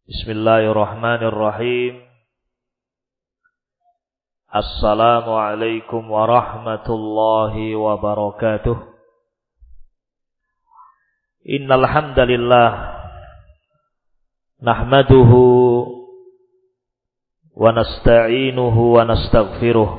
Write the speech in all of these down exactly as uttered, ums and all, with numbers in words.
Bismillahirrahmanirrahim. Assalamualaikum warahmatullahi wabarakatuh. Innal hamdalillah nahmaduhu wa nasta'inuhu wa nastaghfiruh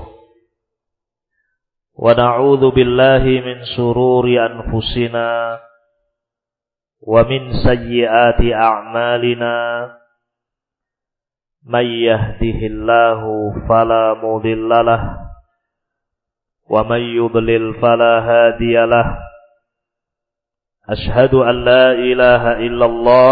wa na'udzu billahi min shururi anfusina wa min sayyiati a'malina. Man yahdihillahu fala mudilla lahu wa man yudlil fala hadiya lahu. Ashhadu an la ilaha illallah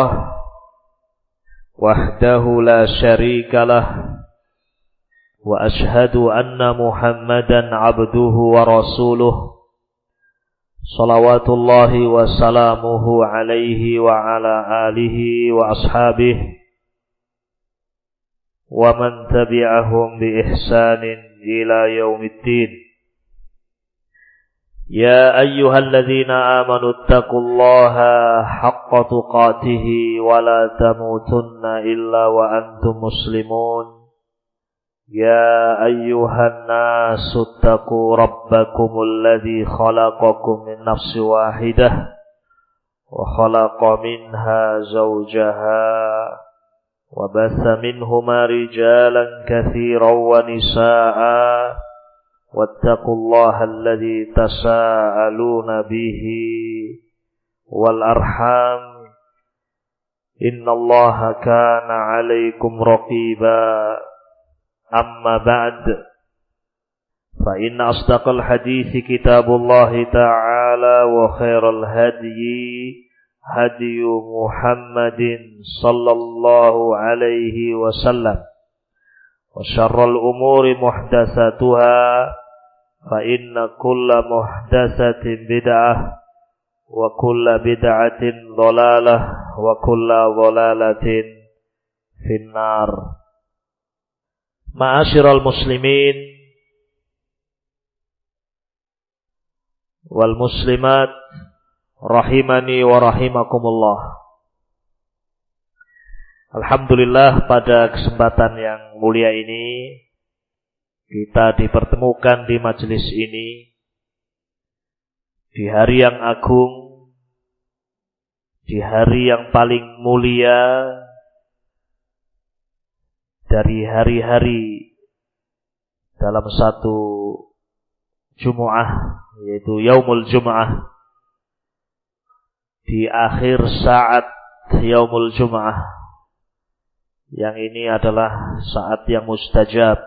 wahdahu la syarika lahu wa ashhadu anna Muhammadan abduhu wa rasuluh. Salawatullahi wa salamuhu alaihi wa ala alihi wa ashabihi wa man tabi'ahum bi ihsanin ila yaumiddin. Ya ayyuhalladzina amanu taqullaha haqqa tuqatih wa la tamutunna illa wa antum muslimun. Ya ayyuhan nasu taqu rabbakumul ladzi khalaqakum min nafsin wahidah wa khalaqa minha zawjaha wa batha minhuma rijalan katsiran wa nisaa'a wattaqullaha alladzi tasaaluna bihi wal arham innallaha kana 'alaikum raqiba. Amma ba'd, fa inna asdaqal hadithi kitabullahi ta'ala wa khairal hadyi hadyu Muhammadin sallallahu alaihi wasallam wa syarral umuri muhdatsatuha fa inna kulla muhdatsatin bid'ah wa kulla bid'atin dhalalah wa kulla dhalalatin finnar. Ma'asyiral muslimin wal muslimat rahimani wa rahimakumullah. Alhamdulillah, pada kesempatan yang mulia ini kita dipertemukan di majelis ini di hari yang agung, di hari yang paling mulia dari hari-hari dalam satu Jumu'ah, yaitu Yaumul Jumu'ah, di akhir saat Yaumul Jumu'ah, yang ini adalah saat yang mustajab.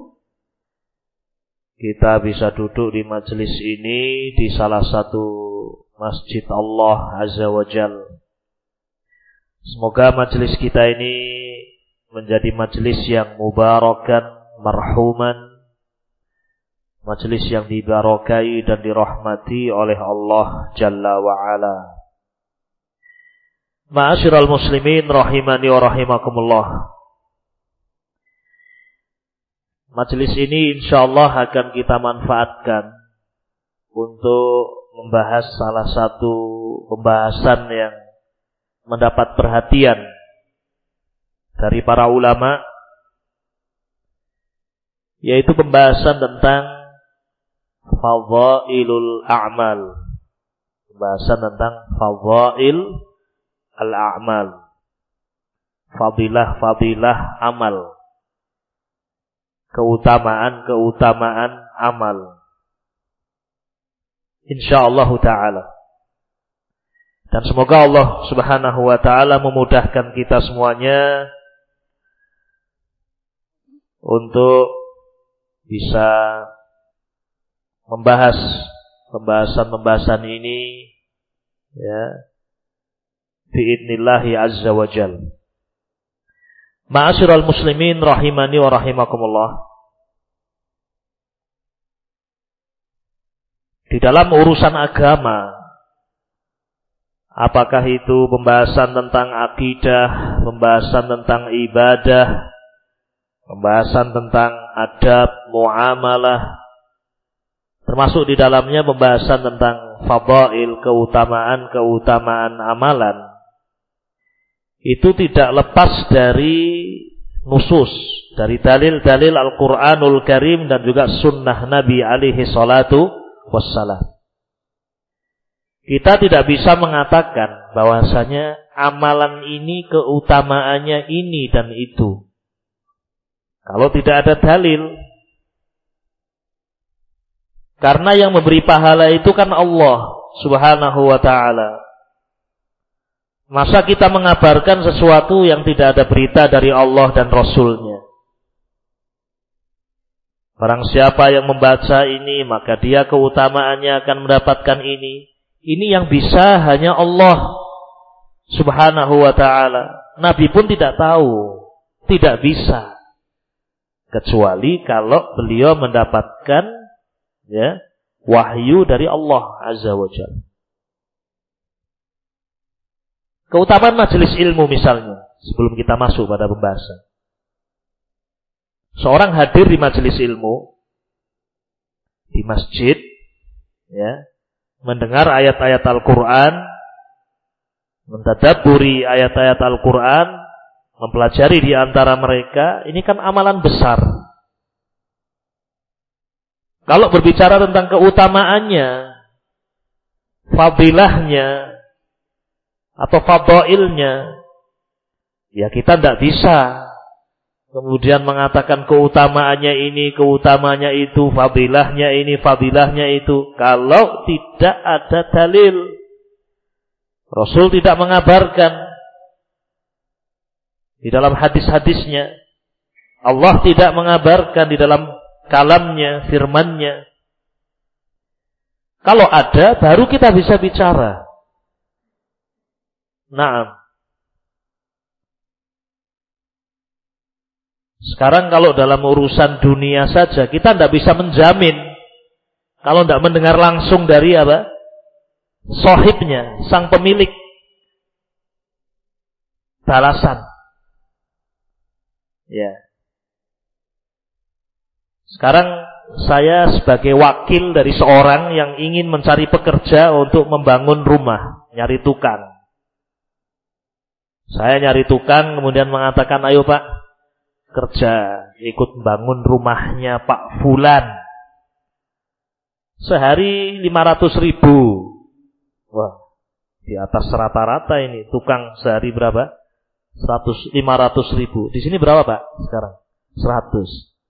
Kita bisa duduk di majelis ini di salah satu masjid Allah Azza wa Jalla. Semoga majelis kita ini menjadi majelis yang mubarakan, marhuman, majelis yang dibarakai dan dirahmati oleh Allah Jalla wa Ala. Ma'asyiral muslimin rahimani wa rahimakumullah. Majelis ini insyaallah akan kita manfaatkan untuk membahas salah satu pembahasan yang mendapat perhatian dari para ulama, yaitu pembahasan tentang fadhailul a'mal. Pembahasan tentang fadhail al-a'mal, fadilah-fadilah amal, keutamaan-keutamaan amal, insyaallah ta'ala. Dan semoga Allah subhanahu wa ta'ala memudahkan kita semuanya untuk bisa membahas pembahasan-pembahasan ini, ya, bi'idnillahi azza wa jal. Ma'asyiral muslimin rahimani wa rahimakumullah. Di dalam urusan agama, apakah itu pembahasan tentang akidah, pembahasan tentang ibadah, pembahasan tentang adab, muamalah, termasuk di dalamnya pembahasan tentang fadail, keutamaan-keutamaan amalan, itu tidak lepas dari nusus, dari dalil-dalil Al-Quranul Karim dan juga sunnah Nabi alaihi salatu wassalam. Kita tidak bisa mengatakan bahwasanya amalan ini keutamaannya ini dan itu kalau tidak ada dalil. Karena yang memberi pahala itu kan Allah Subhanahu wa ta'ala. Masa kita mengabarkan sesuatu yang tidak ada berita dari Allah dan Rasulnya? Barang siapa yang membaca ini, maka dia keutamaannya akan mendapatkan ini. Ini yang bisa hanya Allah Subhanahu wa ta'ala. Nabi pun tidak tahu, tidak bisa. Kecuali kalau beliau mendapatkan ya, wahyu dari Allah Azza wa Jalla. Keutamaan majelis ilmu misalnya, sebelum kita masuk pada pembahasan. Seorang hadir di majelis ilmu, di masjid, ya, mendengar ayat-ayat Al-Quran, mentadabburi ayat-ayat Al-Quran, mempelajari di antara mereka, ini kan amalan besar. Kalau berbicara tentang keutamaannya, fadilahnya, atau fadailnya, ya kita tidak bisa kemudian mengatakan keutamaannya ini, keutamaannya itu, fadilahnya ini, fadilahnya itu, kalau tidak ada dalil. Rasul tidak mengabarkan di dalam hadis-hadisnya, Allah tidak mengabarkan di dalam kalamnya, firmannya. Kalau ada, baru kita bisa bicara. Naam. Sekarang kalau dalam urusan dunia saja, kita tidak bisa menjamin. Kalau tidak mendengar langsung dari apa? Sahibnya, sang pemilik. Balasan. Ya. Sekarang saya sebagai wakil dari seorang yang ingin mencari pekerja untuk membangun rumah, nyari tukang. Saya nyari tukang, kemudian mengatakan, ayo Pak, kerja, ikut membangun rumahnya Pak Fulan. Sehari lima ratus ribu. Wah, di atas rata-rata ini. Tukang sehari berapa? seratus, lima ratus ribu. Di sini berapa Pak sekarang? seratus.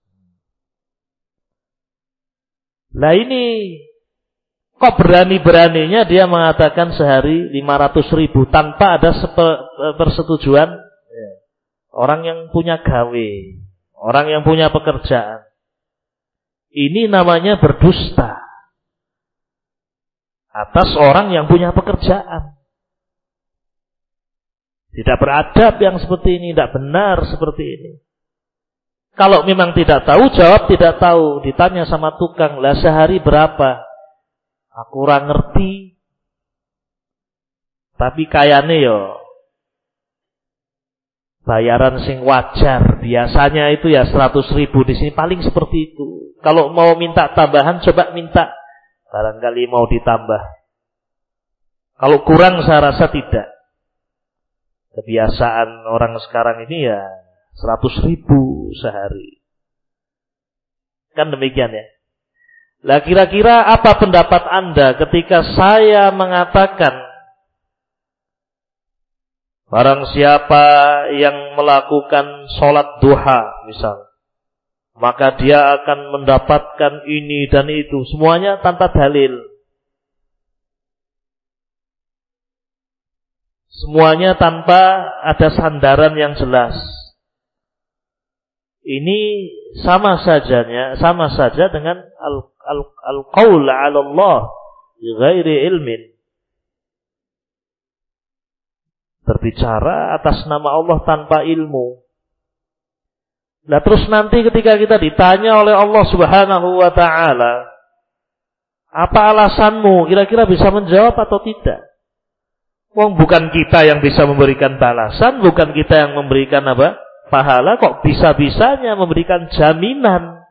Lah ini kok berani-beraninya dia mengatakan sehari lima ratus ribu tanpa ada persetujuan orang yang punya gawe, orang yang punya pekerjaan. Ini namanya berdusta atas orang yang punya pekerjaan. Tidak beradab yang seperti ini, tidak benar seperti ini. Kalau memang tidak tahu, jawab tidak tahu. Ditanya sama tukang, lah sehari berapa? Aku kurang ngerti. Tapi kayane yo bayaran sing wajar. Biasanya itu ya seratus ribu. Di sini paling seperti itu. Kalau mau minta tambahan, coba minta. Barangkali mau ditambah. Kalau kurang saya rasa tidak. Kebiasaan orang sekarang ini ya seratus ribu sehari. Kan demikian ya. Lah kira-kira apa pendapat Anda ketika saya mengatakan barang siapa yang melakukan sholat duha misal, maka dia akan mendapatkan ini dan itu, semuanya tanpa dalil. Semuanya tanpa ada sandaran yang jelas. Ini sama sajanya, sama saja dengan al-qaul 'ala Allah bi ghairi ilmin. Berbicara atas nama Allah tanpa ilmu. Nah terus nanti ketika kita ditanya oleh Allah Subhanahu wa ta'ala, apa alasanmu? Kira-kira bisa menjawab atau tidak? Wong bukan kita yang bisa memberikan balasan, bukan kita yang memberikan apa? Pahala, kok bisa-bisanya memberikan jaminan.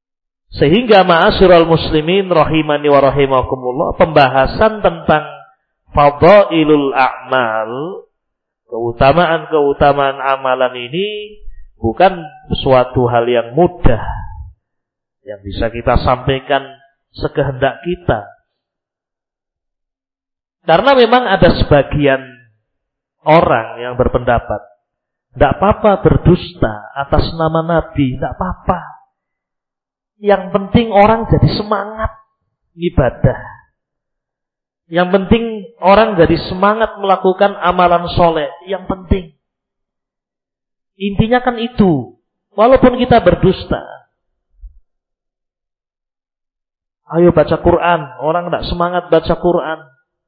Sehingga ma'asyiral muslimin rahimani wa rahimakumullah, pembahasan tentang fadailul a'mal, keutamaan-keutamaan amalan ini bukan suatu hal yang mudah yang bisa kita sampaikan sekehendak kita. Karena memang ada sebagian orang yang berpendapat, tidak apa-apa berdusta atas nama Nabi, tidak apa-apa. Yang penting orang jadi semangat ibadah. Yang penting orang jadi semangat melakukan amalan soleh. Yang penting. Intinya kan itu. Walaupun kita berdusta. Ayo baca Quran. Orang tidak semangat baca Quran.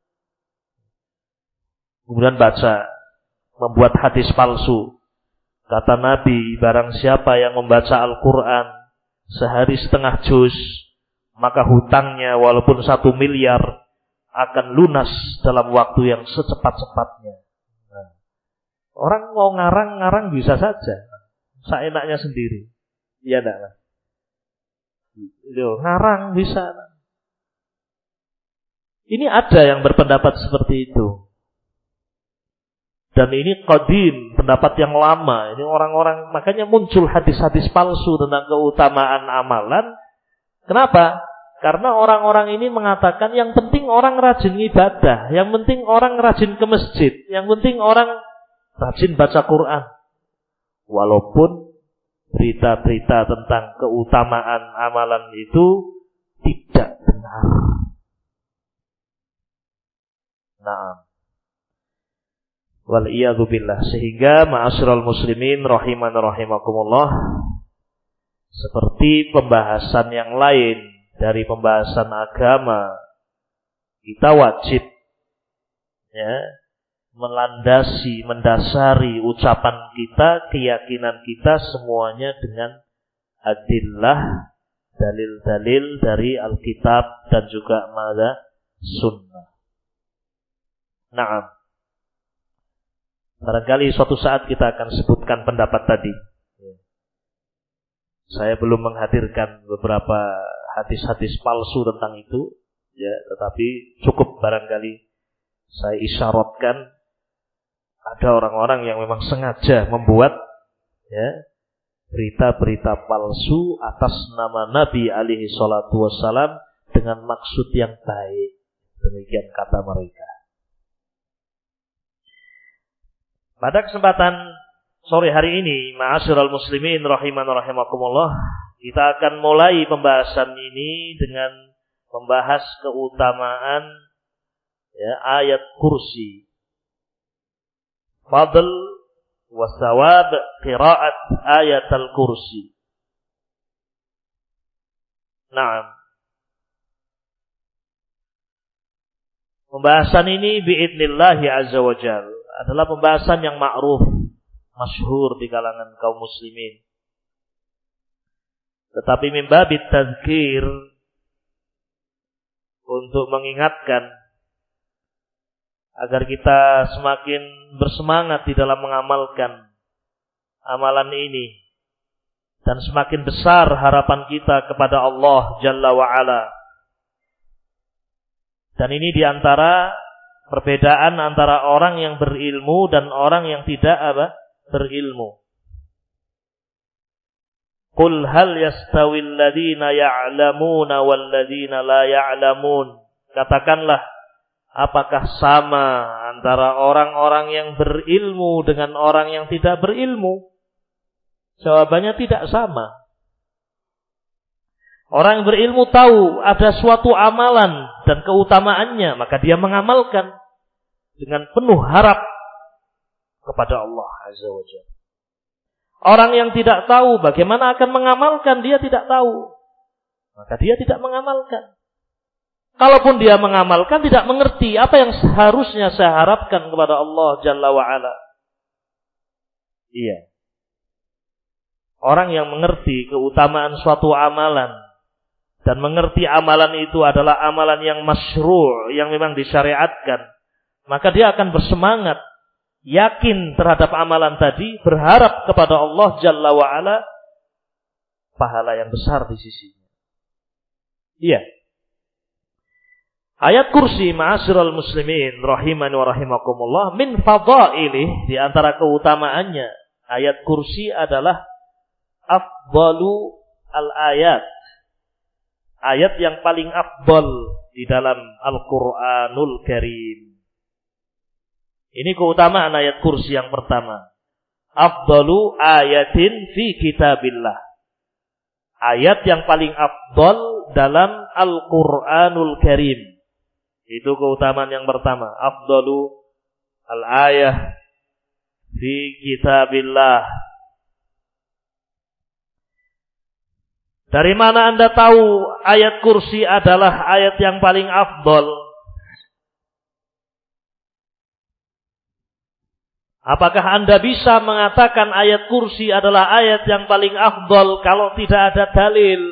Kemudian baca. Membuat hadis palsu. Kata Nabi, barang siapa yang membaca Al-Quran sehari setengah juz, maka hutangnya walaupun satu miliar akan lunas dalam waktu yang secepat-cepatnya. Nah, orang mau ngarang-ngarang bisa saja, seenaknya sendiri. Iya enggak lah. Ngarang bisa. Ini ada yang berpendapat seperti itu. Dan ini qadim, pendapat yang lama. Ini orang-orang, makanya muncul hadis-hadis palsu tentang keutamaan amalan. Kenapa? Karena orang-orang ini mengatakan yang penting orang rajin ibadah, yang penting orang rajin ke masjid, yang penting orang rajin baca Quran. Walaupun berita-berita tentang keutamaan amalan itu tidak benar. Nah, wal'iyadzubillah. Sehingga ma'asyiral muslimin rahiman rahimakumullah, seperti pembahasan yang lain dari pembahasan agama, kita wajib ya melandasi, mendasari ucapan kita, keyakinan kita semuanya dengan adillah, dalil-dalil dari Alkitab dan juga mada sunnah. Naam. Barangkali suatu saat kita akan sebutkan pendapat tadi. Saya belum menghadirkan beberapa hadis-hadis palsu tentang itu, ya, tetapi cukup barangkali saya isyaratkan ada orang-orang yang memang sengaja membuat ya berita-berita palsu atas nama Nabi alaihi salatu wassalam dengan maksud yang baik. Demikian kata mereka. Pada kesempatan sore hari ini, ma'asyiral muslimin rahiman rahimakumullah, kita akan mulai pembahasan ini dengan membahas keutamaan ya, ayat kursi. Fadl wa thawab qiraat ayat al-kursi. Naam. Pembahasan ini biidznillah azza wa jalla adalah pembahasan yang ma'ruf, masyhur di kalangan kaum muslimin. Tetapi min babit tadzkir, untuk mengingatkan agar kita semakin bersemangat di dalam mengamalkan amalan ini dan semakin besar harapan kita kepada Allah Jalla wa Ala. Dan ini diantara perbedaan antara orang yang berilmu dan orang yang tidak apa? Berilmu. Qul hal yastawil ladzina ya'lamuna wal ladzina la ya'lamun. Katakanlah, apakah sama antara orang-orang yang berilmu dengan orang yang tidak berilmu? Jawabannya tidak sama. Orang yang berilmu tahu ada suatu amalan dan keutamaannya, maka dia mengamalkan dengan penuh harap kepada Allah Azza wa Jalla. Orang yang tidak tahu bagaimana akan mengamalkan, dia tidak tahu, maka dia tidak mengamalkan. Kalaupun dia mengamalkan, tidak mengerti apa yang seharusnya saya harapkan kepada Allah Jalla wa Ala. Iya. Orang yang mengerti keutamaan suatu amalan dan mengerti amalan itu adalah amalan yang masyru', yang memang disyariatkan, maka dia akan bersemangat, yakin terhadap amalan tadi, berharap kepada Allah Jalla wa Ala pahala yang besar di sisinya. Iya. Ayat kursi, ma'asyiral muslimin rahimani wa rahimakumullah, min fadailih, di antara keutamaannya ayat kursi adalah afdalu al-ayat. Ayat yang paling afdal di dalam Al-Qur'anul Karim. Ini keutamaan ayat kursi yang pertama. Afdalu ayatin fi kitabillah. Ayat yang paling afdal dalam Al-Qur'anul Karim. Itu keutamaan yang pertama. Afdalu al-ayah fi kitabillah. Dari mana Anda tahu ayat kursi adalah ayat yang paling afdal? Apakah Anda bisa mengatakan ayat kursi adalah ayat yang paling afdal kalau tidak ada dalil?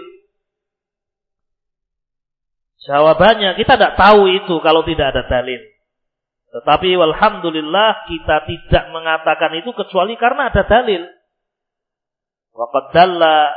Jawabannya, kita tidak tahu itu kalau tidak ada dalil. Tetapi walhamdulillah kita tidak mengatakan itu kecuali karena ada dalil. Wa qad dalla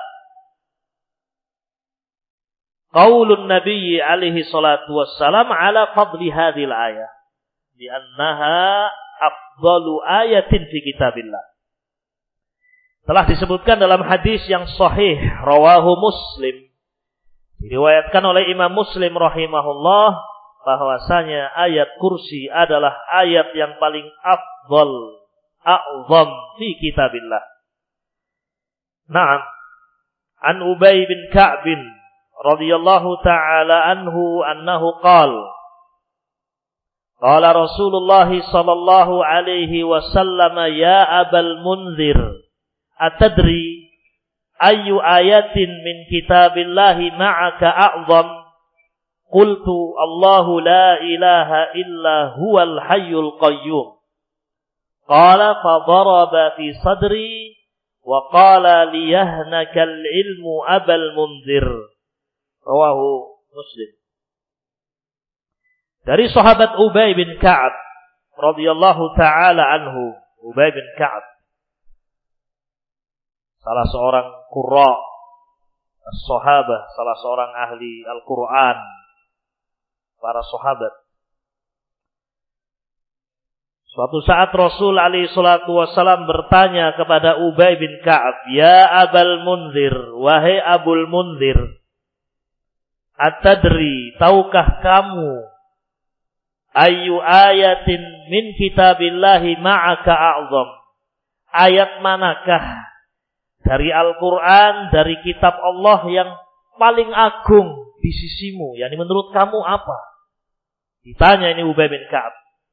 qaulun Nabi alaihi salatu wassalam ala fadli hadhil ayah. Di annaha afdalu ayatin fi kitabillah. Telah disebutkan dalam hadis yang sahih, rawahu Muslim. Diriwayatkan oleh Imam Muslim rahimahullah bahwasanya ayat kursi adalah ayat yang paling afdal, a'zam fi kitabillah. Naam. An Ubay bin Ka'b radhiyallahu ta'ala anhu annahu qala qala Rasulullah sallallahu alaihi wasallam ya Abal Munzir atadri ayyu ayatin min kitabillahi ma'aka a'zam? Qultu Allahu la ilaha illa huwal hayyul qayyum. Qala fa daraba fi sadri wa qala liyahnakal ilmu Abal Munzir. Rawahu Muslim. Dari sahabat Ubay bin Ka'ab radhiyallahu taala anhu, Ubay bin Ka'ab salah seorang qurra as-sahabah, salah seorang ahli Al-Qur'an, para sahabat. Suatu saat Rasul alaihi salatu wasallam bertanya kepada Ubay bin Ka'ab, "Ya Abal Munzir, wahai Abul Munzir, atadri, tahukah kamu ayyu ayatin min kitabillahi ma'aka a'zam? Ayat manakah dari Al-Quran, dari kitab Allah yang paling agung di sisimu? Yani menurut kamu apa?" Ditanya ini Ubay bin Ka'ab.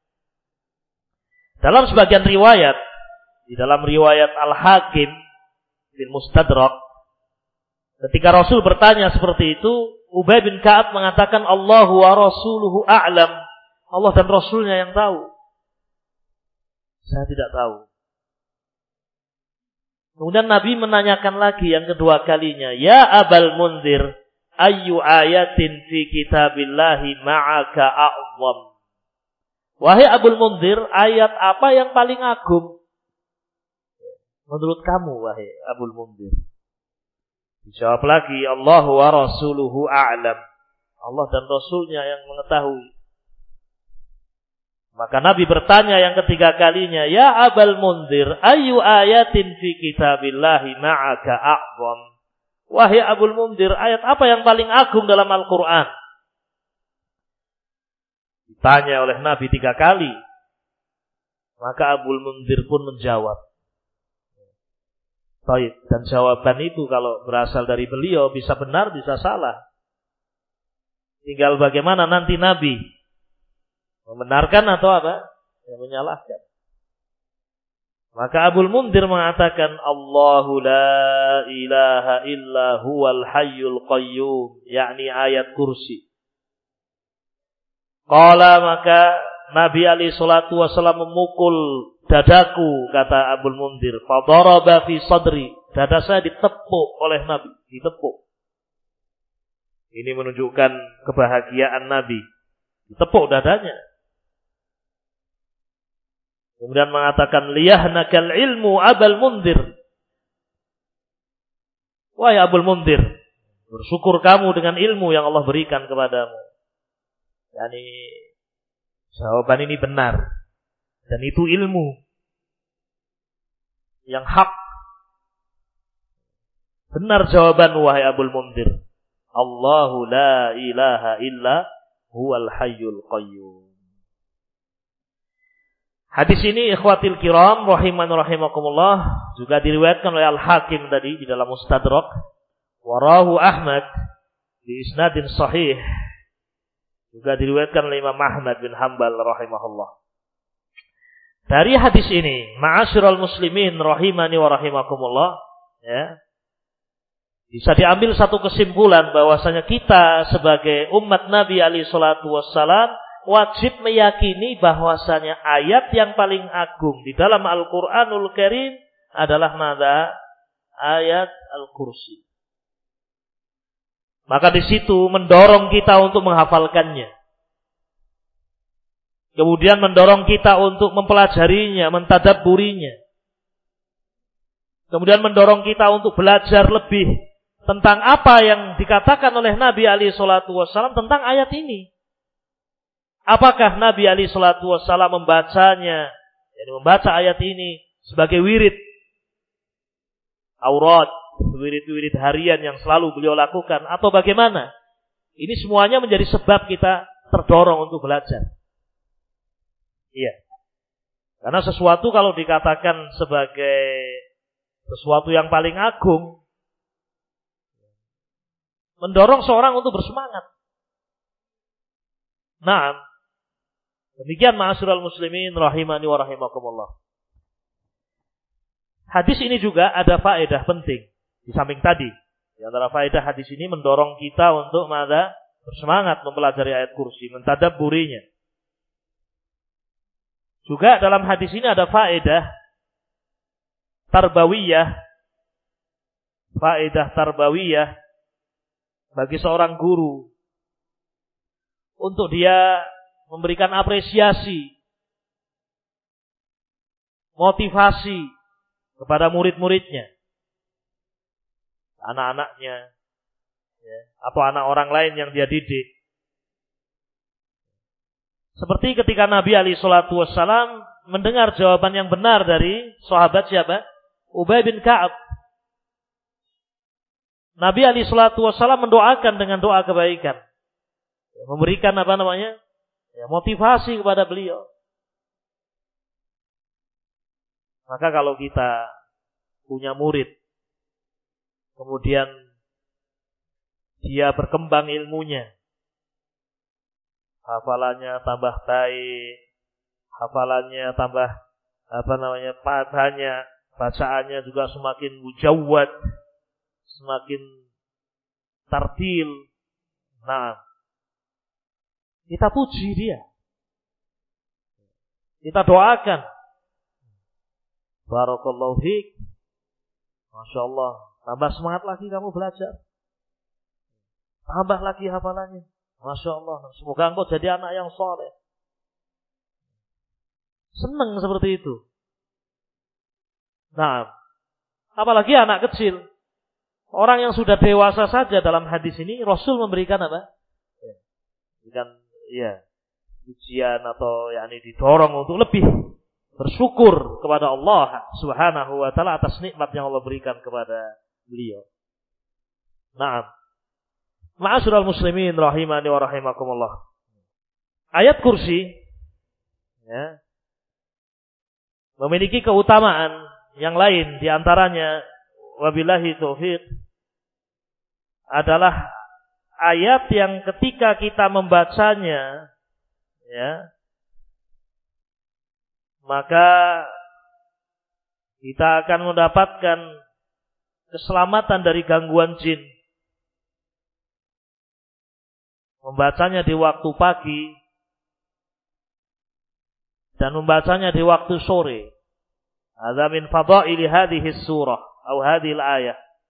Dalam sebagian riwayat, di dalam riwayat Al-Hakim bin Mustadrak, ketika Rasul bertanya seperti itu, Ubay bin Ka'ab mengatakan, Allahu wa rasuluhu a'lam. Allah dan Rasulnya yang tahu. Saya tidak tahu. Kemudian Nabi menanyakan lagi yang kedua kalinya, Ya Abal Munzir, ayyu ayatin fi kitabillahi ma'aka a'zam? Wahai Abul Munzir, ayat apa yang paling agung menurut kamu, wahai Abul Munzir? Dijawab lagi, Allahu wa rasuluhu a'lam. Allah dan Rasulnya yang mengetahui. Maka Nabi bertanya yang ketiga kalinya, Ya Abal Munzir, ayyu ayatin fi kitabillahi ma'aka a'zam? Wahai Abul Munzir, ayat apa yang paling agung dalam Al-Quran? Ditanya oleh Nabi tiga kali. Maka Abul Munzir pun menjawab. Baik, dan jawaban itu kalau berasal dari beliau bisa benar, bisa salah. Tinggal bagaimana nanti Nabi membenarkan atau apa? Yang menyalahkan. Maka Abul Munzir mengatakan, Allahu la ilaha illa huwal hayyul qayyum, yakni ayat kursi. Qala, maka Nabi alaihi salatu wasallam memukul dadaku, kata Abul Munzir. Fadaraba fi sadri, dada saya ditepuk oleh Nabi, ditepuk. Ini menunjukkan kebahagiaan Nabi. Ditepuk dadanya. Kemudian mengatakan, liyahnakal ilmu Abal Munzir. Wahai Abul Munzir, bersyukur kamu dengan ilmu yang Allah berikan kepadamu. Yani jawaban ini benar dan itu ilmu yang hak. Benar jawaban wahai Abul Mundhir. Allahu la ilaha illa huwal hayyul qayyum. Hadis ini ikhwatil kiram rahiman rahimakumullah juga diriwayatkan oleh Al-Hakim tadi di dalam Mustadrak, warahu Ahmad di isnadin sahih, juga diriwayatkan oleh Imam Ahmad bin Hanbal rahimahullah. Dari hadis ini, ma'asyiral muslimin rahimani wa rahimakumullah, ya, bisa diambil satu kesimpulan bahwasanya kita sebagai umat Nabi alaihi salatu wassalam wajib meyakini bahwasanya ayat yang paling agung di dalam Al-Qur'anul Karim adalah nada ayat Al-Kursi. Maka di situ mendorong kita untuk menghafalkannya. Kemudian mendorong kita untuk mempelajarinya, mentadabburinya. Kemudian mendorong kita untuk belajar lebih tentang apa yang dikatakan oleh Nabi alaihi salatu wassalam tentang ayat ini. Apakah Nabi alaihi salatu wassalam membacanya, yani membaca ayat ini sebagai wirid aurat, wirid-wirid harian yang selalu beliau lakukan, atau bagaimana? Ini semuanya menjadi sebab kita terdorong untuk belajar. Iya. Karena sesuatu kalau dikatakan sebagai sesuatu yang paling agung, mendorong seorang untuk bersemangat. Nah, demikian ma'asyiral muslimin rahimani wa rahimakumullah. Hadis ini juga ada faedah penting di samping tadi. Di antara faedah hadis ini mendorong kita untuk mada bersemangat mempelajari ayat kursi, mentadabburinya. Juga dalam hadis ini ada faedah tarbawiyah, faedah tarbawiyah bagi seorang guru untuk dia memberikan apresiasi, motivasi kepada murid-muridnya, anak-anaknya, ya, atau anak orang lain yang dia didik. Seperti ketika Nabi alaihi salatu wassalam mendengar jawaban yang benar dari sahabat siapa? Ubay bin Ka'ab. Nabi alaihi salatu wassalam mendoakan dengan doa kebaikan, memberikan apa namanya? Ya, motivasi kepada beliau. Maka kalau kita punya murid, kemudian dia berkembang ilmunya, hafalannya tambah baik, hafalannya tambah apa namanya padanya, bacaannya juga semakin mujawwad, semakin tartil. Nah, kita puji dia, kita doakan, barakallahu fiik, masya Allah, tambah semangat lagi kamu belajar, tambah lagi hafalannya. Masya Allah, semoga engkau jadi anak yang soleh. Senang seperti itu. Nah, apalagi anak kecil. Orang yang sudah dewasa saja dalam hadis ini, Rasul memberikan apa? Memberikan, ya, ujian atau yakni didorong untuk lebih bersyukur kepada Allah Subhanahu wa taala atas nikmat yang Allah berikan kepada beliau. Nah, ma'asyiral muslimin rahimani wa rahimakumullah. Ayat kursi, ya, memiliki keutamaan yang lain, di antaranya wabillahi taufiq adalah ayat yang ketika kita membacanya, ya, maka kita akan mendapatkan keselamatan dari gangguan jin. Membacanya di waktu pagi dan membacanya di waktu sore. Hadza min fadaili hadhihi surah atau hadhil ayah.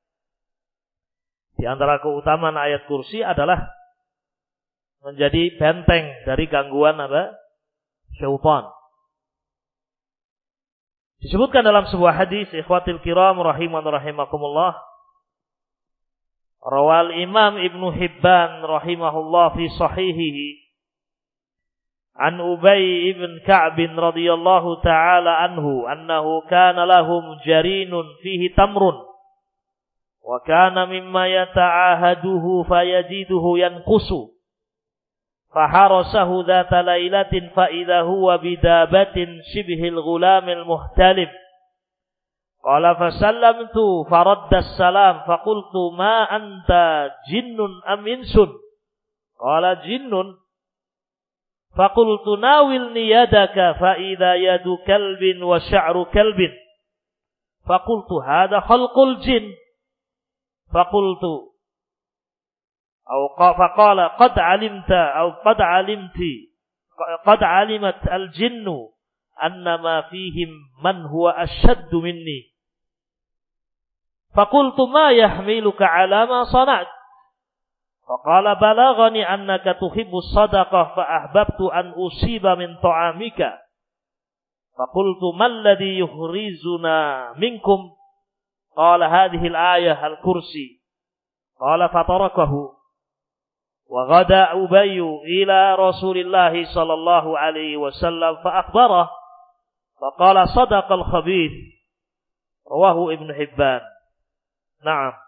Di antara keutamaan ayat kursi adalah menjadi benteng dari gangguan apa? Syaitan. Disebutkan dalam sebuah hadis, ikhwatil kiram rahiman rahimakumullah, rawal Imam Ibnu Hibban rahimahullah fi sahihihi, An Ubay ibn Ka'b radhiyallahu ta'ala anhu annahu kana lahum jarinun fihi tamrun wa kana mimma yata'ahaduhu fayajiduhu yanqusu faharasahu dhata lailatin fa idza huwa bidabatin shibhil ghulamil muhtalim qala fasallamtu faradda as-salam faqultu ma anta jinnun am insun qala jinnun faqultu nawilni yadaka fa idza yadu kalbin wa sya'ru kalbin faqultu hadha khalqul jin faqultu aw faqala qad alimta aw qad alimti qad alimat al jinnu annama fihim man huwa ashaddu minni faqultu ma yahmiluka ala ma sana'ta faqala balaghani annaka tuhibbu sadaqah fa ahbabtu an usiba min ta'amika faqultu mal ladhi yukhrizuna minkum qala hadhihi al-ayah al-kursi qala fatarakahu wa ghada Ubay ila Rasulillah sallallahu alaihi wasallam fa akhbara faqala sadaqa al-khabith rawahu Ibnu Hibban. Na'am.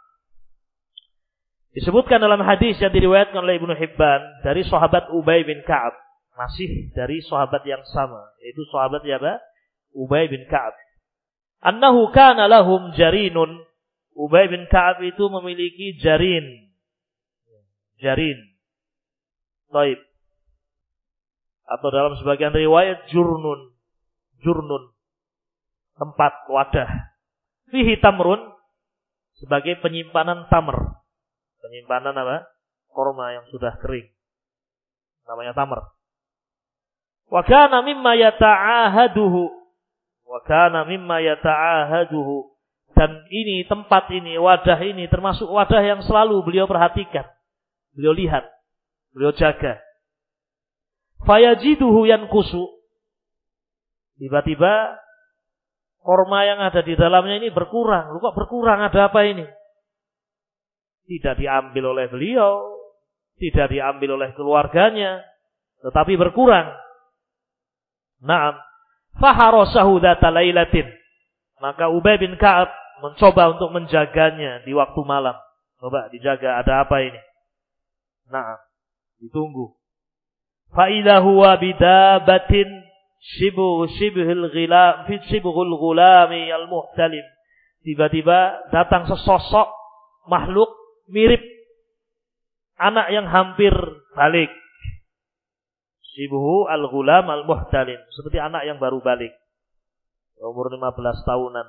Disebutkan dalam hadis yang diriwayatkan oleh Ibnu Hibban dari sahabat Ubay bin Ka'ab, masih dari sahabat yang sama, yaitu sahabat ya apa? Ubay bin Ka'ab. Annahu kana lahum jarinun. Ubay bin Ka'ab itu memiliki jarin. Jarin. Taib. Atau dalam sebagian riwayat jurnun. Jurnun. Tempat wadah. Fihi tamrun sebagai penyimpanan tamr. Penyimpanan apa? Korma yang sudah kering. Namanya tamr. Wa kana mimma yata'ahaduhu. Wa kana mimma yata'ahaduhu. Dan ini, tempat ini, wadah ini termasuk wadah yang selalu beliau perhatikan. Beliau lihat. Beliau jaga. Fayajiduhu yankusu. Tiba-tiba korma yang ada di dalamnya ini berkurang. Lu kok berkurang? Ada apa ini? Tidak diambil oleh beliau, tidak diambil oleh keluarganya, tetapi berkurang. Naam. Faharasahu dzata lailatin. Maka Ubay bin Ka'ab mencoba untuk menjaganya di waktu malam. Coba dijaga, ada apa ini? Naam. Ditunggu. Fa idza huwa bidabatin shibu shibhil ghilam fi shibhul ghulami al muhtalim. Tiba-tiba datang sesosok makhluk mirip anak yang hampir balik. Shibhu al-ghulam al-muhtalim. Seperti anak yang baru balik. Umur lima belas tahunan.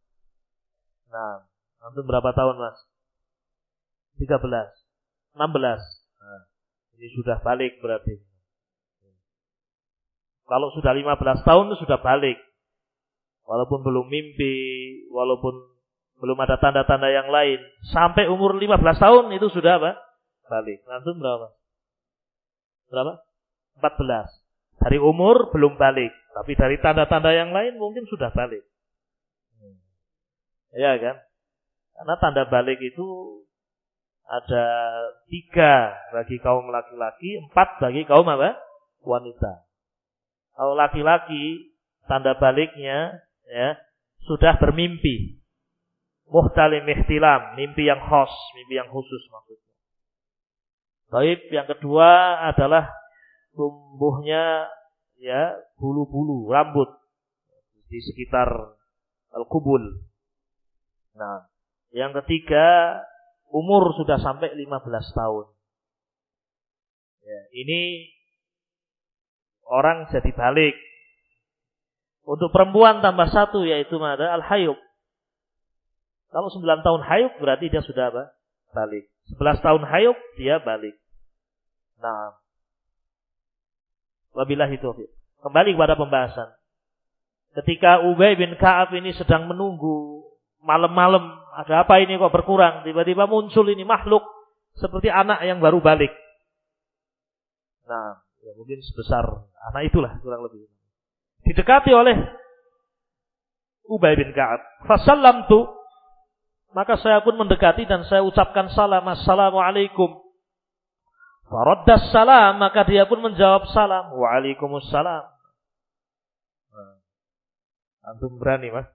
Nah, antum berapa tahun, Mas? tiga belas. enam belas. Nah, ini sudah balik berarti. Kalau sudah lima belas tahun itu sudah balik. Walaupun belum mimpi, walaupun belum ada tanda-tanda yang lain. Sampai umur lima belas tahun itu sudah apa? Balik. Antum berapa? Berapa? empat belas. Dari umur belum balik. Tapi dari tanda-tanda yang lain mungkin sudah balik. Hmm. Ya kan? Karena tanda balik itu ada tiga bagi kaum laki-laki, empat bagi kaum apa? Wanita. Kalau laki-laki tanda baliknya ya sudah bermimpi. Muhtalim ihtilam, mimpi yang khas, mimpi yang khusus maksudnya. Baik, yang kedua adalah tumbuhnya ya bulu-bulu rambut di sekitar al-qubul. Nah, yang ketiga umur sudah sampai lima belas tahun. Ya, ini orang jadi balik. Untuk perempuan tambah satu yaitu ada al-hayyub. Kalau sembilan tahun hayub berarti dia sudah apa? Balik. sebelas tahun hayub dia balik. Nah. Wabillahi taufiq. Kembali kepada pembahasan. Ketika Ubay bin Ka'ab ini sedang menunggu malam-malam, ada apa ini kok berkurang? Tiba-tiba muncul ini makhluk seperti anak yang baru balik. Nah, ya mungkin sebesar anak itulah kurang lebih. Didekati oleh Ubay bin Ka'ab. Fasallamtu. Maka saya pun mendekati dan saya ucapkan salam. Assalamualaikum. Faraddas salam, maka dia pun menjawab salam. Waalaikumsalam. Nah, antum berani, Mas?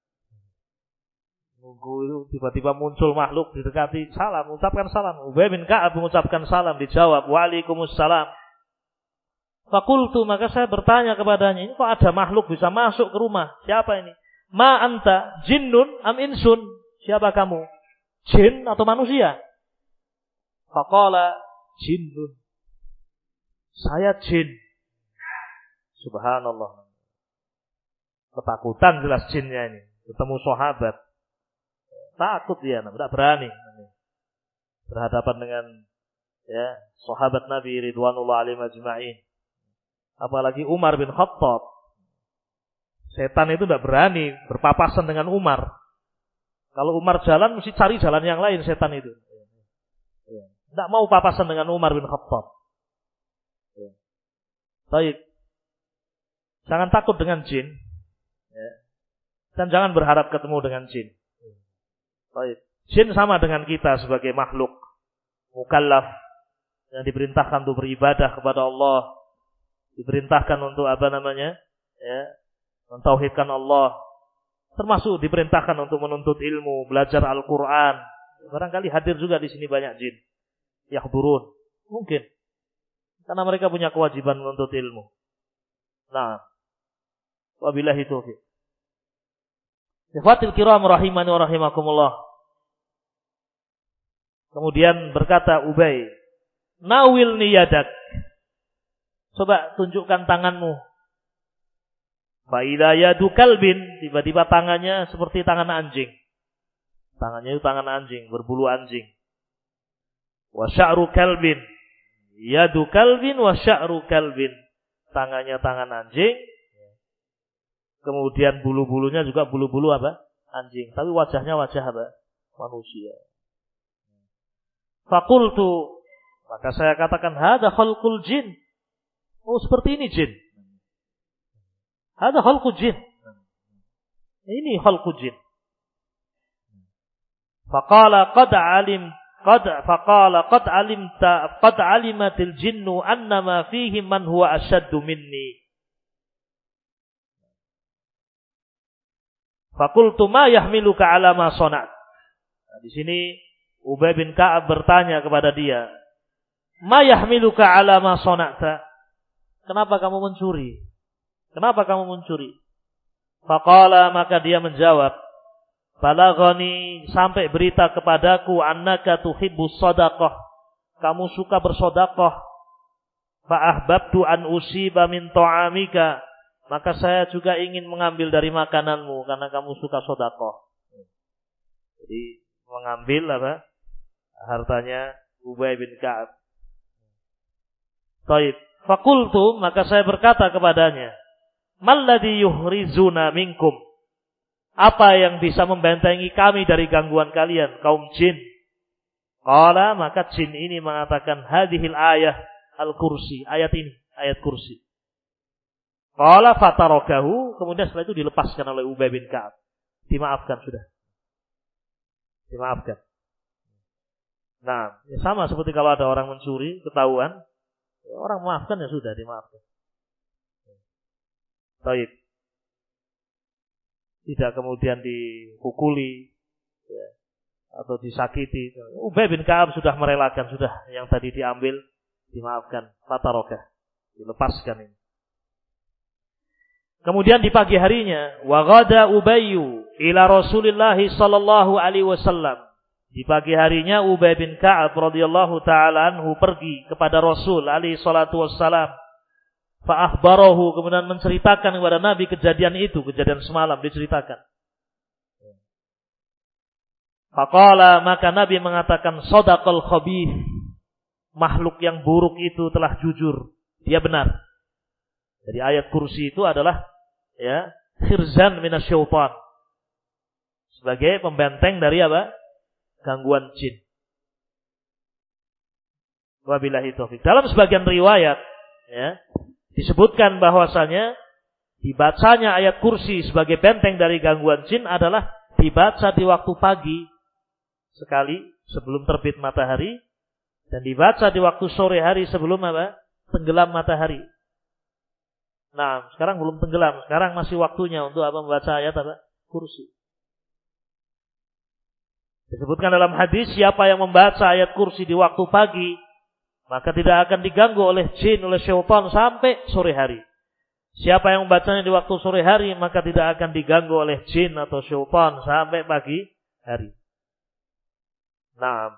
Nunggu itu tiba-tiba muncul makhluk didekati, salam, ucapkan salam. Ubay bin Ka'ab mengucapkan salam, dijawab waalaikumsalam. Fakultu, maka saya bertanya kepadanya, ini kok ada makhluk bisa masuk ke rumah? Siapa ini? Ma anta jinnun am insun? Siapa kamu? Jin atau manusia? Faqala jinnun. Saya jin. Subhanallah. Ketakutan jelas jinnya ini. Ketemu sahabat. Takut dia, tidak berani. Berhadapan dengan ya sahabat Nabi ridwanullah alaihim ajma'in. Apalagi Umar bin Khattab. Setan itu tidak berani berpapasan dengan Umar. Kalau Umar jalan, mesti cari jalan yang lain setan itu. Tidak mau papasan dengan Umar bin Khattab. Baik. Jangan takut dengan jin. Dan jangan berharap ketemu dengan jin. Baik. Jin sama dengan kita sebagai makhluk mukallaf yang diperintahkan untuk beribadah kepada Allah. Diperintahkan untuk apa namanya? Ya, mentauhidkan Allah. Termasuk diperintahkan untuk menuntut ilmu, belajar Al-Quran. Barangkali hadir juga di sini banyak jin. Yahdurun. Mungkin. Karena mereka punya kewajiban menuntut ilmu. Nah. Wabillahi taufiq. Ikhwatil kiram rahimani wa rahimakumullah. Kemudian berkata Ubay, nawilni yadak. Coba tunjukkan tanganmu. Fa'idha yadu kalbin, tiba-tiba tangannya seperti tangan anjing. Tangannya itu tangan anjing, berbulu anjing. Wa sya'ru kalbin, yadu kalbin wa sya'ru kalbin. Tangannya tangan anjing. Kemudian bulu-bulunya juga bulu-bulu apa? Anjing. Tapi wajahnya wajah apa? Manusia. Fakultu, maka saya katakan, hada khalqul jin. Oh, seperti ini jin. Hada khalqul jin. Ini khalqul jin. Faqala qad alim qad faqala qad alimta qad alimatil jinnu annama fihi man huwa ashaddu minni. Fakultu ma yahmiluka ala ma sana'at. Nah, di sini Ubay bin Ka'ab bertanya kepada dia, ma yahmiluka ala ma sana'ta? Kenapa kamu mencuri? Kenapa kamu mencuri? Faqala, maka dia menjawab, balaghani, sampai berita kepadaku, annaka tuhibbus shadaqah, kamu suka bersedekah. Fa ahbabtu an usiba min ta'amika, maka saya juga ingin mengambil dari makananmu karena kamu suka sedekah. Jadi mengambil apa? Hartanya Ubay bin Ka'ab. Taib. Fakultu, maka saya berkata kepadanya, malladhi yuhrizuna minkum? Apa yang bisa membentengi kami dari gangguan kalian, kaum jin? Qala, maka jin ini mengatakan, hadhil ayah al-kursi, ayat ini, ayat kursi. Qala fatarakahu, kemudian setelah itu dilepaskan oleh Ubay bin Ka'ab. Dimaafkan sudah. Dimaafkan. Nah, ya sama seperti kalau ada orang mencuri, ketahuan, ya orang memaafkan ya sudah, dimaafkan. Baik. Tidak kemudian dipukuli ya, atau disakiti. Ubay bin Ka'ab sudah merelakan, sudah yang tadi diambil, dimaafkan. Fatarokah, dilepaskan ini. Kemudian di pagi harinya, wa ghada Ubayyu ila Rasulillah sallallahu alaihi wasallam. Di pagi harinya Ubay bin Ka'ab radhiyallahu taala anhu pergi kepada Rasul alaihi salatu wassalam. Fa akhbarahu, kemudian menceritakan kepada Nabi kejadian itu, kejadian semalam diceritakan. Faqala, maka Nabi mengatakan, shadaqal khabith, makhluk yang buruk itu telah jujur, dia benar. Jadi ayat kursi itu adalah ya khirzan minasyaitan, sebagai pembenteng dari apa? Gangguan jin. Wabillahi taufik. Dalam sebagian riwayat ya disebutkan bahwasanya dibacanya ayat kursi sebagai benteng dari gangguan jin adalah dibaca di waktu pagi sekali sebelum terbit matahari Dan dibaca di waktu sore hari sebelum apa? Tenggelam matahari. Nah, sekarang belum tenggelam. Sekarang masih waktunya untuk apa? Membaca ayat apa? Kursi. Disebutkan dalam hadis, siapa yang membaca ayat kursi di waktu pagi, maka tidak akan diganggu oleh jin, oleh syaitan sampai sore hari. Siapa yang membacanya di waktu sore hari, maka tidak akan diganggu oleh jin atau syaitan sampai pagi hari. Naam.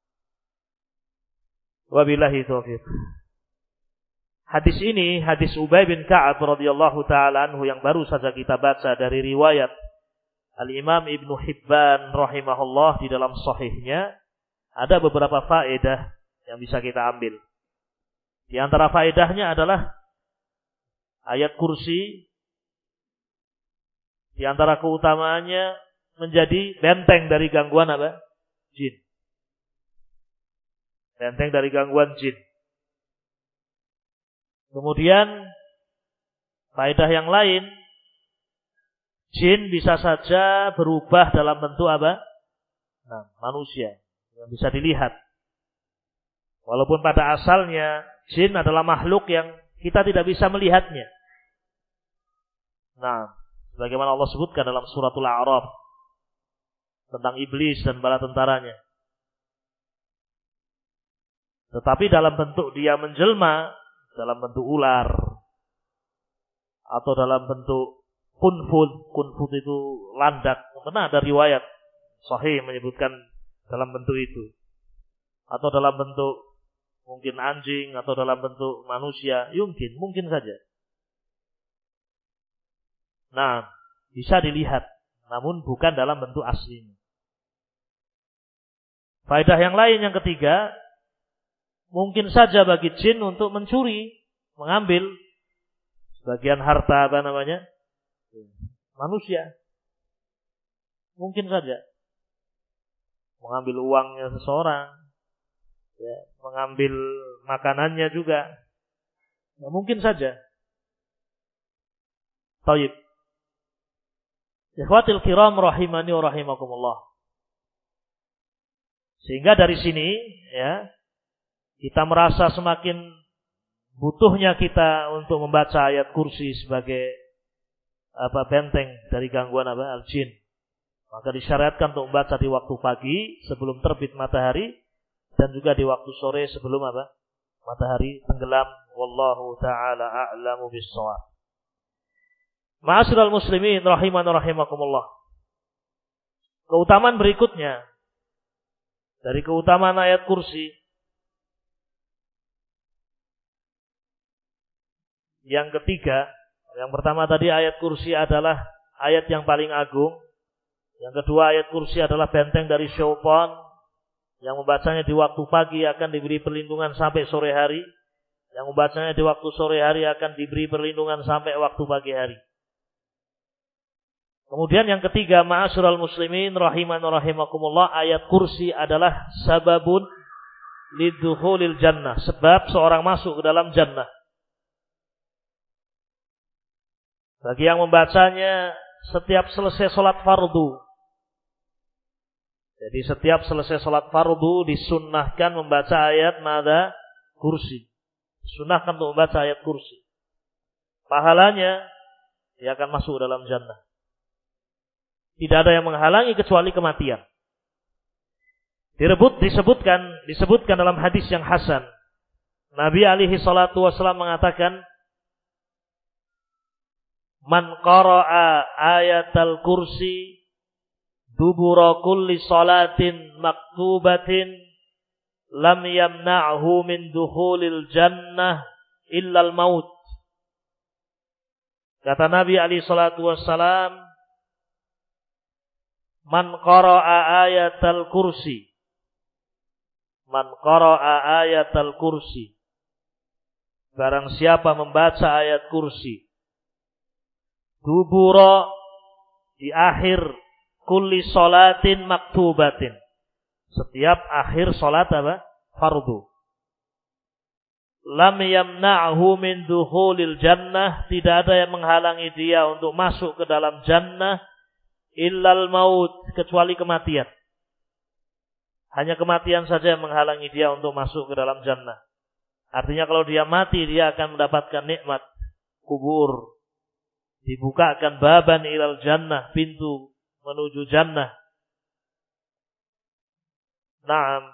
Wabillahi taufiq. Hadis ini, hadis Ubay bin Ka'ab radhiyallahu taala anhu yang baru saja kita baca dari riwayat Al-Imam Ibnu Hibban rahimahullah di dalam sahihnya, ada beberapa faedah yang bisa kita ambil. Di antara faedahnya adalah ayat kursi, di antara keutamaannya menjadi benteng dari gangguan apa? Jin. Benteng dari gangguan jin. Kemudian faedah yang lain, jin bisa saja berubah dalam bentuk apa? Nah, manusia yang bisa dilihat. Walaupun pada asalnya jin adalah makhluk yang kita tidak bisa melihatnya. Nah, sebagaimana Allah sebutkan dalam suratul A'raf tentang iblis dan bala tentaranya. Tetapi dalam bentuk dia menjelma, dalam bentuk ular, atau dalam bentuk kunfud. Kunfud itu landak. Karena ada riwayat sahih menyebutkan dalam bentuk itu. Atau dalam bentuk mungkin anjing, atau dalam bentuk manusia. Mungkin, mungkin saja. Nah, bisa dilihat. Namun bukan dalam bentuk aslinya. Faedah yang lain yang ketiga, mungkin saja bagi jin untuk mencuri, mengambil sebagian harta apa namanya manusia. Mungkin saja mengambil uangnya seseorang, ya, mengambil makanannya juga. Ya, mungkin saja. Taib. Ikhwatil kiram rahimani wa rahimakumullah. Sehingga dari sini, ya, kita merasa semakin butuhnya kita untuk membaca ayat kursi sebagai apa benteng dari gangguan apa al-jin. Maka disyariatkan untuk membaca di waktu pagi sebelum terbit matahari dan juga di waktu sore sebelum apa? Matahari tenggelam. Wallahu taala a'lamu bis-shawab. Ma'asyiral muslimin rahiman wa rahimakumullah. Keutamaan berikutnya dari keutamaan ayat kursi, yang ketiga, yang pertama tadi ayat kursi adalah ayat yang paling agung. Yang kedua, ayat kursi adalah benteng dari syaitan. Yang membacanya di waktu pagi akan diberi perlindungan sampai sore hari. Yang membacanya di waktu sore hari akan diberi perlindungan sampai waktu pagi hari. Kemudian yang ketiga, ma'asyiral muslimin rahiman wa rahimakumullah, ayat kursi adalah sababun lidukhulil jannah, sebab seorang masuk ke dalam jannah. Bagi yang membacanya setiap selesai sholat fardu. Jadi setiap selesai sholat fardu disunnahkan membaca ayat nada kursi. Disunnahkan untuk membaca ayat kursi. Pahalanya dia akan masuk dalam jannah. Tidak ada yang menghalangi kecuali kematian. Direbut disebutkan disebutkan dalam hadis yang hasan. Nabi alaihi salatu wasallam mengatakan, man qara'a ayatal kursi dubura kulli salatin maktubatin lam yamna'hu min dukhulil jannah illal maut. Kata Nabi alaihi salatu wassalam, man qara'a ayatal kursi, man qara'a ayatal kursi, barang siapa membaca ayat kursi, dubura, di akhir kulli salatin maktubatin, setiap akhir salat apa? Fardu. Lam yamna'hu min dukhulil jannah, tidak ada yang menghalangi dia untuk masuk ke dalam jannah illal maut, kecuali kematian. Hanya kematian saja yang menghalangi dia untuk masuk ke dalam jannah. Artinya kalau dia mati, dia akan mendapatkan nikmat kubur. Dibukakan baban ilal jannah, pintu menuju jannah. Naam.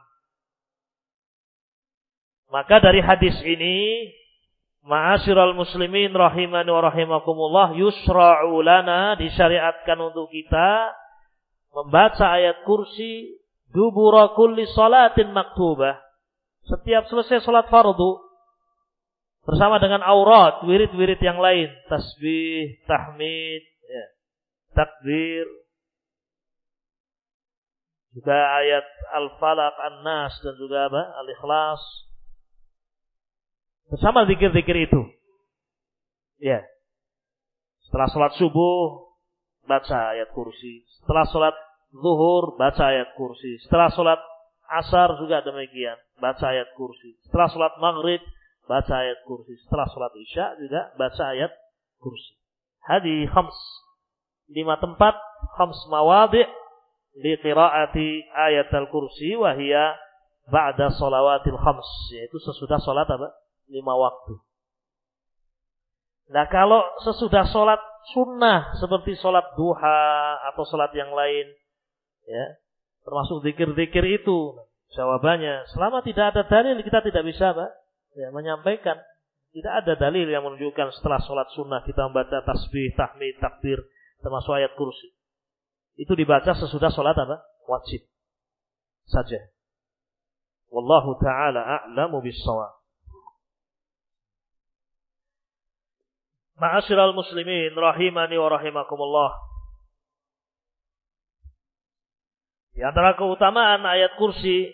Maka dari hadis ini, ma'asyiral muslimin rahimani wa rahimakumullah, yusra'u lana, disyariatkan untuk kita membaca ayat kursi dubura kulli salatin maktubah. Setiap selesai salat fardu bersama dengan aurat, wirid-wirid yang lain, tasbih, tahmid, ya, takbir, juga ayat Al-Falaq, An-Nas, dan juga apa? Al-Ikhlas. Bersama zikir-zikir itu. Ya. Setelah salat subuh, baca ayat kursi. Setelah salat zuhur, baca ayat kursi. Setelah salat asar juga demikian, baca ayat kursi. Setelah salat maghrib, baca ayat kursi. Setelah salat isya juga baca ayat kursi. Hadi khams, lima tempat, khams mawadi' li qiraati ayat al-kursi wa hiya ba'da shalawatil khams, yaitu sesudah salat apa? Lima waktu. Nah, kalau sesudah salat sunnah seperti salat duha atau salat yang lain, ya, termasuk zikir-zikir itu, jawabannya selama tidak ada dalil kita tidak bisa apa? Ya, menyampaikan. Tidak ada dalil yang menunjukkan setelah sholat sunnah kita membaca tasbih, tahmid, takbir, termasuk ayat kursi. Itu dibaca sesudah sholat apa? Wajib saja. Wallahu ta'ala a'lamu bis-shawab. Ma'asyiral muslimin rahimani wa rahimakumullah. Di antara keutamaan ayat kursi,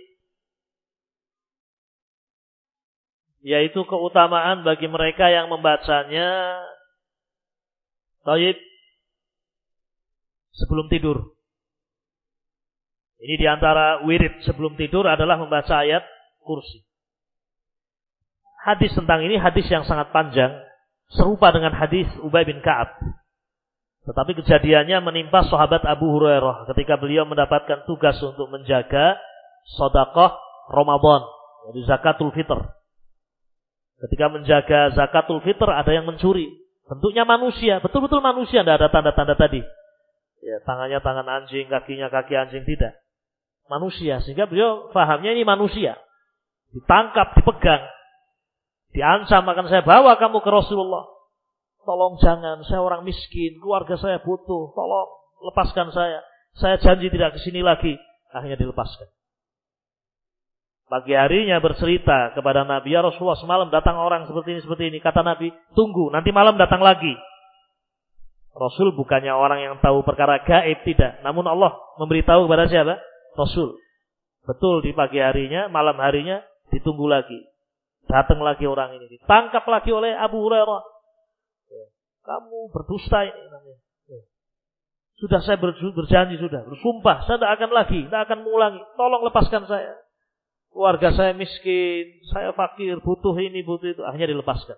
yaitu keutamaan bagi mereka yang membacanya taib sebelum tidur. Ini di antara wirid sebelum tidur adalah membaca ayat kursi. Hadis tentang ini hadis yang sangat panjang, serupa dengan hadis Ubay bin Ka'ab. Tetapi kejadiannya menimpa sahabat Abu Hurairah ketika beliau mendapatkan tugas untuk menjaga sedekah Ramadan, yaitu zakatul fitr. Ketika menjaga zakatul fitr ada yang mencuri. Bentuknya manusia, betul-betul manusia, tidak ada tanda-tanda tadi. Ya, tangannya tangan anjing, kakinya kaki anjing, tidak. Manusia, sehingga beliau fahamnya ini manusia. Ditangkap, dipegang, diancam, akan saya bawa kamu ke Rasulullah. Tolong jangan, saya orang miskin, keluarga saya butuh, tolong lepaskan saya. Saya janji tidak kesini lagi. Akhirnya dilepaskan. Pagi harinya bercerita kepada Nabi, ya Rasulullah, semalam datang orang seperti ini, seperti ini. Kata Nabi, tunggu, nanti malam datang lagi. Rasul bukannya orang yang tahu perkara gaib, tidak. Namun Allah memberitahu kepada siapa? Rasul. Betul, di pagi harinya, malam harinya, ditunggu lagi. Datang lagi orang ini. Ditangkap lagi oleh Abu Hurairah. Kamu berdusta ini. Sudah saya berjanji, sudah bersumpah, saya tidak akan lagi, tidak akan mengulangi. Tolong lepaskan saya. Keluarga saya miskin, saya fakir, butuh ini, butuh itu. Akhirnya dilepaskan.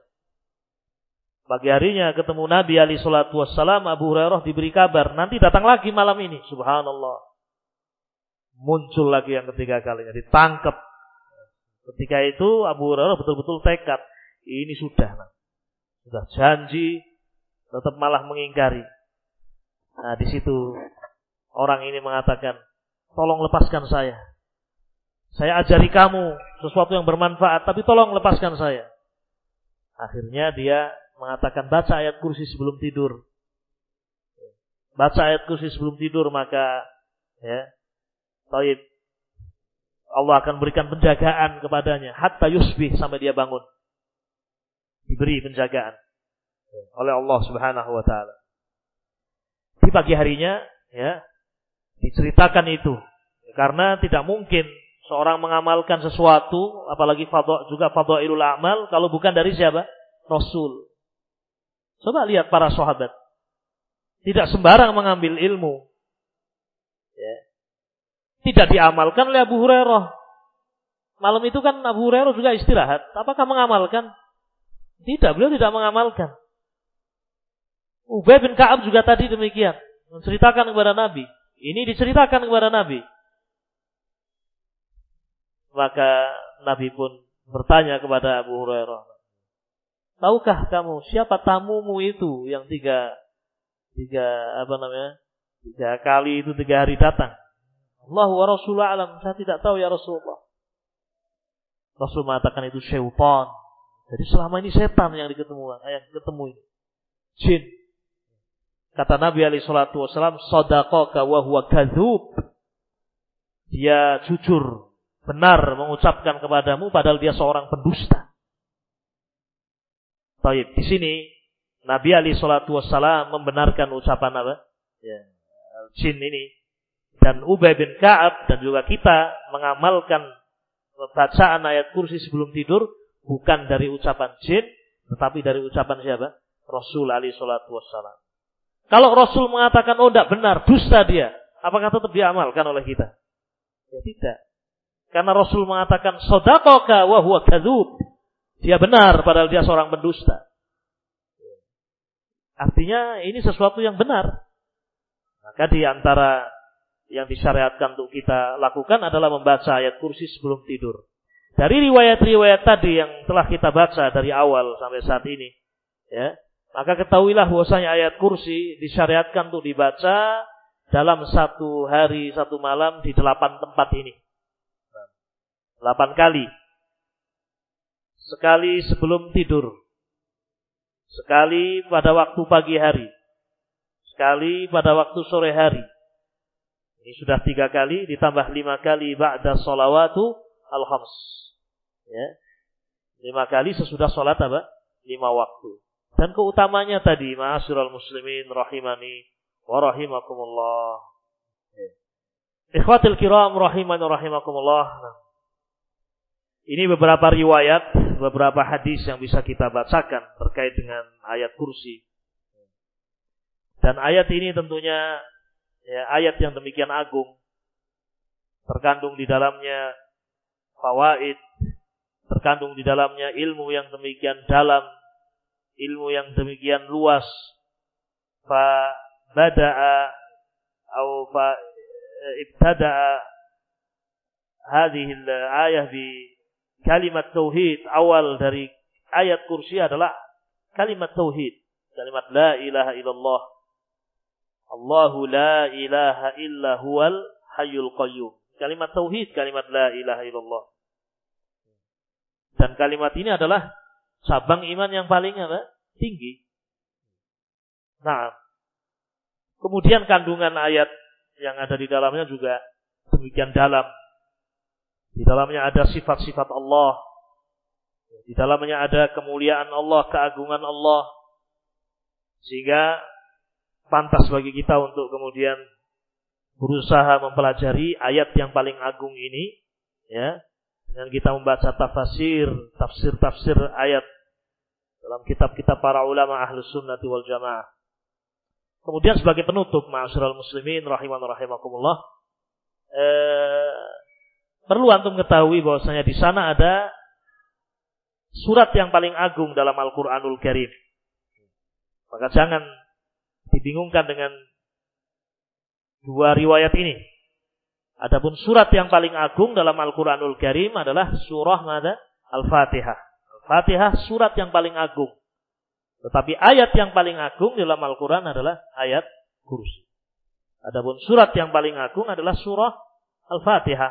Pagi harinya ketemu Nabi alaihi salatu wassalam, Abu Hurairah diberi kabar, nanti datang lagi malam ini. Subhanallah. Muncul lagi yang ketiga kalinya, ditangkap. Ketika itu Abu Hurairah betul-betul tekad, ini sudah. Nah. Sudah janji, tetap malah mengingkari. Nah, di situ orang ini mengatakan, tolong lepaskan saya. Saya ajari kamu sesuatu yang bermanfaat, tapi tolong lepaskan saya. Akhirnya dia mengatakan, baca ayat kursi sebelum tidur. Baca ayat kursi sebelum tidur, maka ya, taib, Allah akan berikan penjagaan kepadanya hatta yusbih, sampai dia bangun. Diberi penjagaan oleh Allah Subhanahu wa taala. Di pagi harinya ya diceritakan itu, karena tidak mungkin seorang mengamalkan sesuatu, apalagi fadha, juga fadhailul a'mal, kalau bukan dari siapa? Rasul. Coba lihat para sahabat. Tidak sembarang mengambil ilmu. Ya. Tidak diamalkan oleh Abu Hurairah. Malam itu kan Abu Hurairah juga istirahat. Apakah mengamalkan? Tidak, beliau tidak mengamalkan. Ubay bin Ka'ab juga tadi demikian. Menceritakan kepada Nabi. Ini diceritakan kepada Nabi. Maka Nabi pun bertanya kepada Abu Hurairah, tahukah kamu siapa tamumu itu yang tiga tiga apa namanya tiga kali itu tiga hari datang? Allah wa Rasulullah alam, saya tidak tahu ya Rasulullah. Rasul mengatakan itu syaitan. Jadi selama ini setan yang diketemu, yang ketemu ini. Jin. Kata Nabi alaihi salatu wasallam, sadaqaka wa huwa kadzub. Dia jujur, benar mengucapkan kepadamu padahal dia seorang pendusta. Baik, di sini Nabi alaihi salatu wasallam membenarkan ucapan apa? Ya, jin ini. Dan Ubay bin Ka'ab dan juga kita mengamalkan bacaan ayat kursi sebelum tidur bukan dari ucapan jin, tetapi dari ucapan siapa? Rasul alaihi salatu wassalam. Kalau Rasul mengatakan oh tidak benar, dusta dia, apakah tetap diamalkan oleh kita? Ya tidak. Karena Rasul mengatakan shadaqaka wa huwa kadzub. Dia benar padahal dia seorang pendusta. Artinya ini sesuatu yang benar. Maka di antara yang disyariatkan untuk kita lakukan adalah membaca ayat kursi sebelum tidur. Dari riwayat-riwayat tadi yang telah kita baca dari awal sampai saat ini, ya, maka ketahuilah bahwasanya ayat kursi disyariatkan untuk dibaca dalam satu hari satu malam di delapan tempat ini. Delapan kali. Sekali sebelum tidur. Sekali pada waktu pagi hari. Sekali pada waktu sore hari. Ini sudah tiga kali, ditambah lima kali ba'da sholawatu al-khams. Ya. Lima kali sesudah sholat apa? Lima waktu. Dan keutamanya tadi, ma'asyiral muslimin rahimani wa rahimakumullah. Ya. Ikhwatil kiram rahimani wa rahimakumullah. Ini beberapa riwayat, beberapa hadis yang bisa kita bacakan terkait dengan ayat kursi. Dan ayat ini tentunya ya, ayat yang demikian agung, terkandung di dalamnya fawaid, terkandung di dalamnya ilmu yang demikian dalam, ilmu yang demikian luas. Fa bada'a atau fa ibtada'a hadhihi al-ayah bi kalimat tauhid. Awal dari ayat kursi adalah kalimat tauhid, kalimat la ilaha illallah. Allahu la ilaha illa huwal hayyul qayyum. Kalimat tauhid, kalimat la ilaha illallah. Dan kalimat ini adalah cabang iman yang paling apa? Tinggi. Nah, kemudian kandungan ayat yang ada di dalamnya juga demikian dalam. Di dalamnya ada sifat-sifat Allah. Di dalamnya ada kemuliaan Allah, keagungan Allah. Sehingga pantas bagi kita untuk kemudian berusaha mempelajari ayat yang paling agung ini, ya, dengan kita membaca tafsir, tafsir-tafsir ayat dalam kitab-kitab para ulama Ahlus Sunnati wal Jamaah. Kemudian sebagai penutup, ma'asyiral muslimin rahiman rahimakumullah, eh, perlu antum ketahui bahwasanya di sana ada surat yang paling agung dalam Al-Qur'anul Karim. Maka jangan dibingungkan dengan dua riwayat ini. Adapun surat yang paling agung dalam Al-Qur'anul Karim adalah surah mana? Al-Fatihah. Al-Fatihah surat yang paling agung. Tetapi ayat yang paling agung dalam Al-Qur'an adalah ayat kursi. Adapun surat yang paling agung adalah surah Al-Fatihah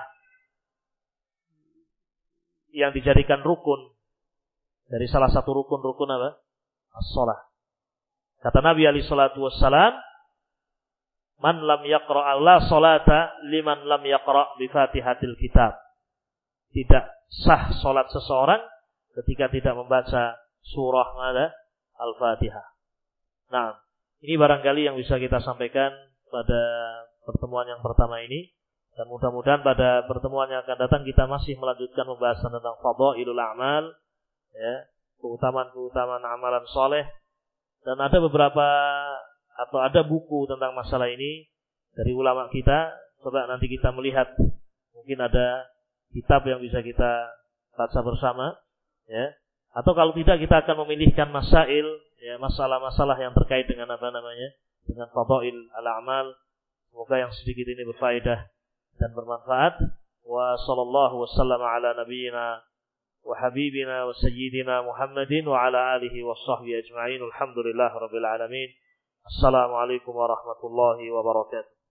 yang dijadikan rukun dari salah satu rukun-rukun apa? As-shalah. Kata Nabi alaihi salatu wassalam, man lam yaqra' la salata liman lam yaqra' bi Fatihatil kitab. Tidak sah salat seseorang ketika tidak membaca surah mana? Al-Fatihah. Nah, ini barangkali yang bisa kita sampaikan pada pertemuan yang pertama ini. Dan mudah-mudahan pada pertemuan yang akan datang kita masih melanjutkan pembahasan tentang fadhailul a'mal, ya, keutamaan-keutamaan amalan soleh. Dan ada beberapa atau ada buku tentang masalah ini dari ulama kita. Coba nanti kita melihat, mungkin ada kitab yang bisa kita baca bersama, ya. Atau kalau tidak kita akan memilihkan masail, ya, masalah-masalah yang terkait dengan apa namanya, dengan fadhail al-a'mal. Semoga yang sedikit ini berfaedah dan bermanfaat. wa sallallahu wasallam ala nabiyyina wa habibina wa sayyidina Muhammadin wa ala alihi wa sahbihi ajma'in. Alhamdulillah rabbil alamin. Assalamualaikum warahmatullahi wabarakatuh.